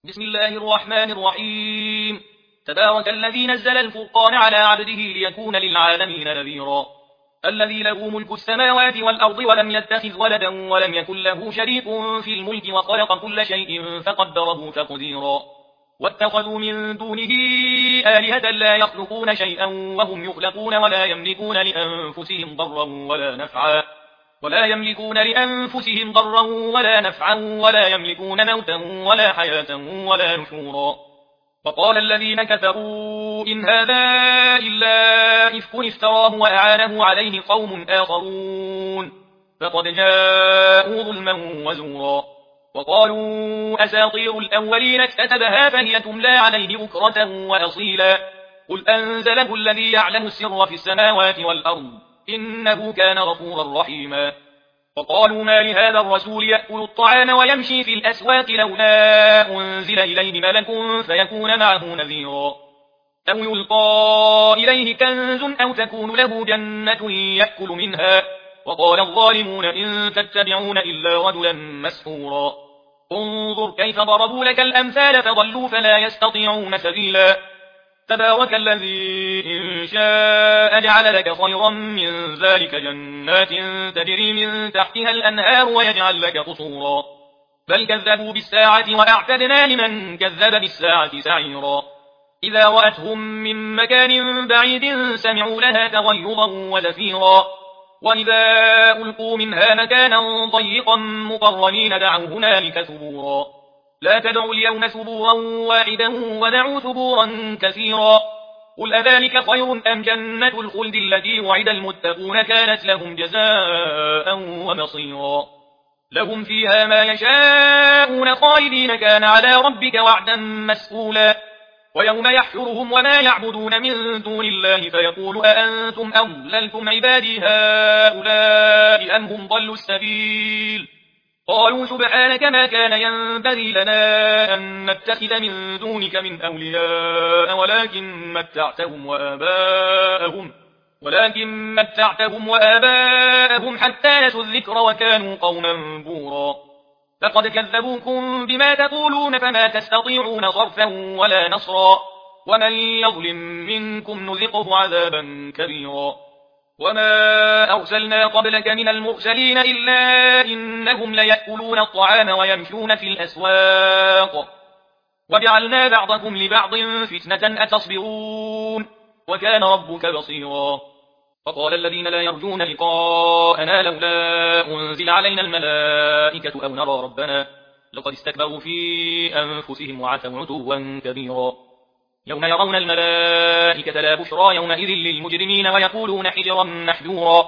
بسم الله الرحمن الرحيم. تبارك الذي نزل الفرقان على عبده ليكون للعالمين نذيرا. الذي له ملك السماوات والأرض ولم يتخذ ولدا ولم يكن له شريك في الملك وخلق كل شيء فقدره تقديرا. واتخذوا من دونه آلهة لا يخلقون شيئا وهم يخلقون ولا يملكون لأنفسهم ضرا ولا نفعا ولا يملكون موتا ولا حياة ولا نشورا. وقال الذين كفروا إن هذا إلا إفك افتراه وأعانه عليه قوم آخرون فقد جاءوا ظلما وزورا. وقالوا أساطير الأولين اكتتبها فهي تملى عليه بكرة وأصيلا. قل أنزله الذي يعلم السر في السماوات والأرض إنه كان غفورا رحيما. وقالوا ما لهذا الرسول يأكل الطعام ويمشي في الأسواق لولا أنزل إليه ملك فيكون معه نذيرا أو يلقى إليه كنز أو تكون له جنة يأكل منها. وقال الظالمون إن تتبعون إلا رجلا مسحورا. انظر كيف ضربوا لك الأمثال فضلوا فلا يستطيعون سبيلا. تبارك الذي إن شاء جعل لك خيرا من ذلك جنات تجري من تحتها الأنهار ويجعل لك قصورا. بل كذبوا بالساعة وأعتدنا لمن كذب بالساعة سعيرا. إذا رأتهم من مكان بعيد سمعوا لها تغيظا وزفيرا. وإذا ألقوا منها مكانا ضيقا مقرنين دعوا هنالك ثبورا. لا تدعوا اليوم ثبورا واحدا ودعوا ثبورا كثيرا. قل أذلك خير أم جنة الخلد التي وعد المتقون كانت لهم جزاء ومصيرا. لهم فيها ما يشاءون خالدين كان على ربك وعدا مسئولا. ويوم يحشرهم وما يعبدون من دون الله فيقول أأنتم أضللتم عبادي هؤلاء أم هم ضلوا السبيل. قالوا سبحانك ما كان ينبغي لنا أن نتخذ من دونك من أولياء ولكن متعتهم وآباءهم حتى نسوا الذكر وكانوا قوما بورا. فقد كذبوكم بما تقولون فما تستطيعون صرفا ولا نصرا. ومن يظلم منكم نذقه عذابا كبيرا. وما أرسلنا قبلك من المرسلين إلا إنهم ليأكلون الطعام ويمشون في الأسواق وجعلنا بعضكم لبعض فتنة أتصبرون وكان ربك بصيرا. فقال الذين لا يرجون لقاءنا لولا أنزل علينا الملائكة أو نرى ربنا لقد استكبروا في أنفسهم وعتوا عتوا كبيرا. يوم يرون الملائكة لا بشرى يومئذ للمجرمين ويقولون حجرا محجورا.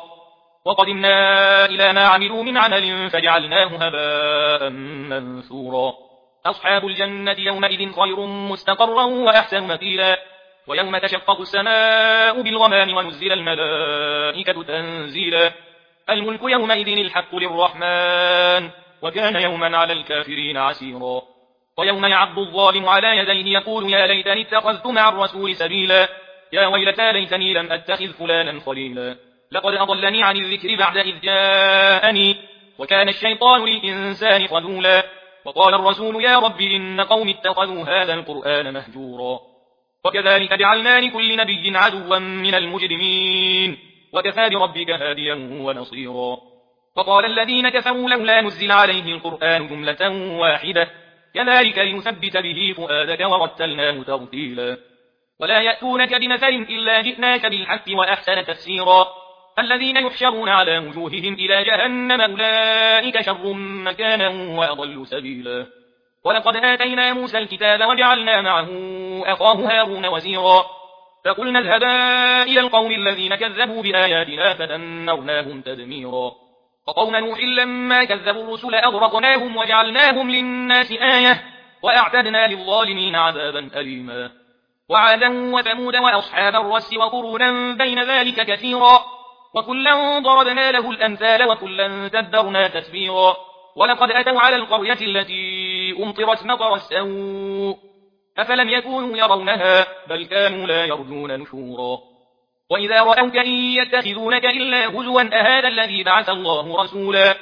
وقدمنا إلى ما عملوا من عمل فجعلناه هباء منثورا. أصحاب الجنة يومئذ خير مستقرا وأحسن مقيلا. ويوم تشقق السماء بالغمام ونزل الملائكة تنزيلا. الملك يومئذ الحق للرحمن وكان يوما على الكافرين عسيرا. ويوم يعض الظالم على يديه يقول يا ليتني اتخذت مع الرسول سبيلا. يا ويلتى ليتني لم أتخذ فلانا خليلا. لقد أضلني عن الذكر بعد إذ جاءني وكان الشيطان للإنسان خذولا. وقال الرسول يا رب إن قوم اتخذوا هذا القرآن مهجورا. وكذلك جعلنا لكل نبي عدوا من المجرمين وكفى بربك هاديا ونصيرا. وقال الذين كفروا لولا نزل عليه القرآن جملة واحدة كذلك لنثبت به فؤادك ورتلناه ترتيلا. ولا يأتونك بمثل إلا جئناك بالحق وأحسن تفسيرا. الذين يحشرون على وجوههم إلى جهنم أولئك شر مكانا وأضل سبيلا. ولقد آتينا موسى الكتاب وجعلنا معه أخاه هارون وزيرا. فقلنا اذهبا إلى القوم الذين كذبوا بآياتنا فدمرناهم تدميرا. وقوم نوح لما كذبوا الرسل أغرقناهم وجعلناهم للناس آية وأعتدنا للظالمين عذابا أليما. وعادا وثمود وأصحاب الرس وقرونا بين ذلك كثيرا. وكلا ضربنا له الأمثال وكلا تدبرنا تتبيرا. ولقد أتوا على القرية التي أمطرت مطر السوء أفلم يكونوا يرونها بل كانوا لا يرجون نشورا. وإذا رأوك إن يتخذونك إلا هزوا أهذا الذي بعث الله رسولا.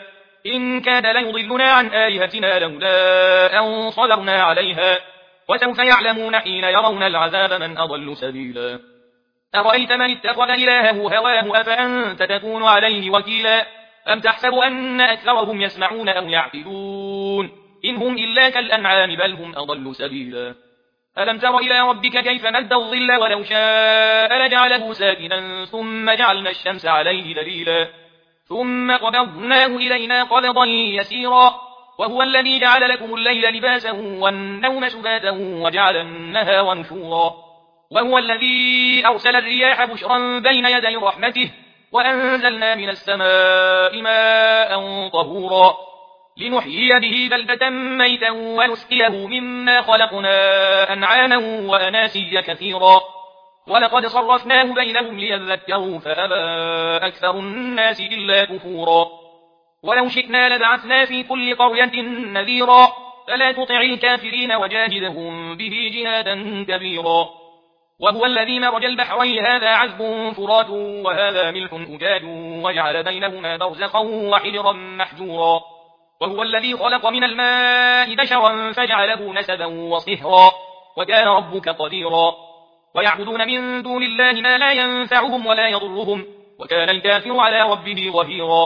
إن كاد ليضلنا عن آلهتنا لولا أن صبرنا عليها وسوف يعلمون حين يرون العذاب من أضل سبيلا أرأيت من اتخذ إلهه هواه أفأنت تكون عليه وكيلا أم تحسب أن أكثرهم يسمعون أو يعقلون إن هم إلا كالأنعام بل هم أضل سبيلا ألم تر إلى ربك كيف مد الظل ولو شاء لجعله ساكنا ثم جعلنا الشمس عليه دليلا ثم قبضناه إلينا قبضا يسيرا وهو الذي جعل لكم الليل لباسا والنوم سباتا وجعل النهار نشورا وهو الذي أرسل الرياح بشرا بين يدي رحمته وأنزلنا من السماء ماء طهورا لنحيي به بلدة ميتا ونسقيه مما خلقنا أنعاما وأناسيا كثيرا ولقد صرفناه بينهم ليذكروا فأبى أكثر الناس إلا كفورا ولو شئنا لبعثنا في كل قرية نذيرا فلا تطع الكافرين وجاهدهم به جهادا كبيرا وهو الذي مرج البحرين هذا عذب فرات وهذا ملح أجاج وجعل بينهما برزخا وحجرا محجورا وهو الذي خلق من الماء بشرا فجعله نسبا وصهرا وكان ربك قديرا ويعبدون من دون الله ما لا ينفعهم ولا يضرهم وكان الكافر على ربه ظهيرا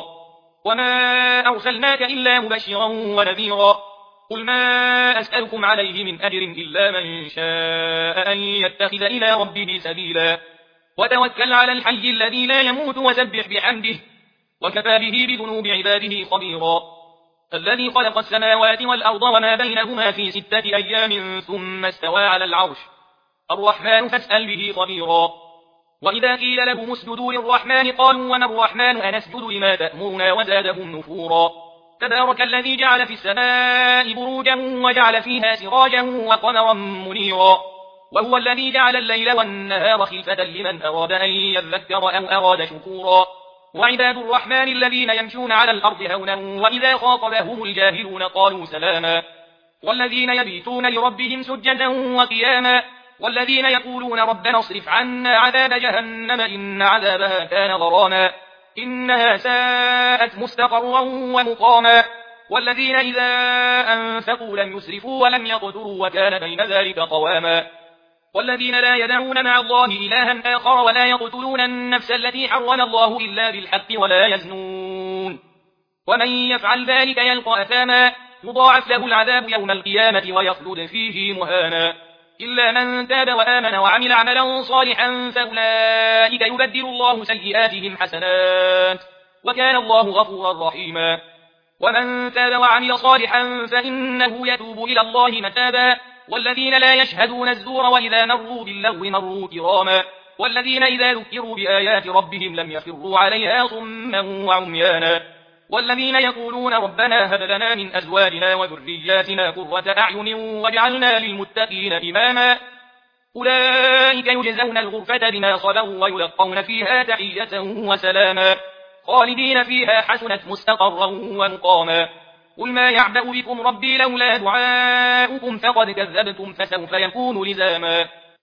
وما أرسلناك إلا مبشرا ونذيرا قل ما أسألكم عليه من أجر إلا من شاء أن يتخذ إلى ربه سبيلا وتوكل على الحي الذي لا يموت وسبح بحمده وكفى به بذنوب عباده خبيرا الذي خلق السماوات والأرض وما بينهما في 6 أيام ثم استوى على العرش الرحمن فاسأل به خبيرا وإذا قيل لهم اسجدوا للرحمن قالوا وما الرحمن أنسجد لما تأمرنا وزادهم نفورا تبارك الذي جعل في السماء بروجا وجعل فيها سراجا وقمرا منيرا وهو الذي جعل الليل والنهار خلفة لمن أراد أن يذكر أو أراد شكورا وعباد الرحمن الذين يمشون على الأرض هونا وإذا خاطبهم الجاهلون قالوا سلاما والذين يبيتون لربهم سجدا وقياما والذين يقولون ربنا اصرف عنا عذاب جهنم إن عذابها كان غراما إنها ساءت مستقرا ومقاما والذين إذا أنفقوا لم يسرفوا ولم يقتروا وكان بين ذلك قواما والذين لا يدعون مع الله إلها آخر ولا يقتلون النفس التي حرم الله إلا بالحق ولا يزنون ومن يفعل ذلك يلقى أثاما يضاعف له العذاب يوم القيامة ويخلد فيه مهانا إلا من تاب وآمن وعمل عملا صالحا فأولئك يبدل الله سيئاتهم حسنات وكان الله غفورا رحيما ومن تاب وعمل صالحا فإنه يتوب إلى الله متابا والذين لا يشهدون الزور وإذا مروا باللغو مروا كراما والذين إذا ذكروا بآيات ربهم لم يخروا عليها صما وعميانا والذين يقولون ربنا هب لنا من أزواجنا وذرياتنا قرة أعين واجعلنا للمتقين إماما أولئك يجزون الغرفة بما صبروا ويلقون فيها تحية وسلاما خالدين فيها حسنت مستقرا ومقاما قل ما يعبأ بكم ربي لولا دعاؤكم فقد كذبتم فسوف يكون لزاما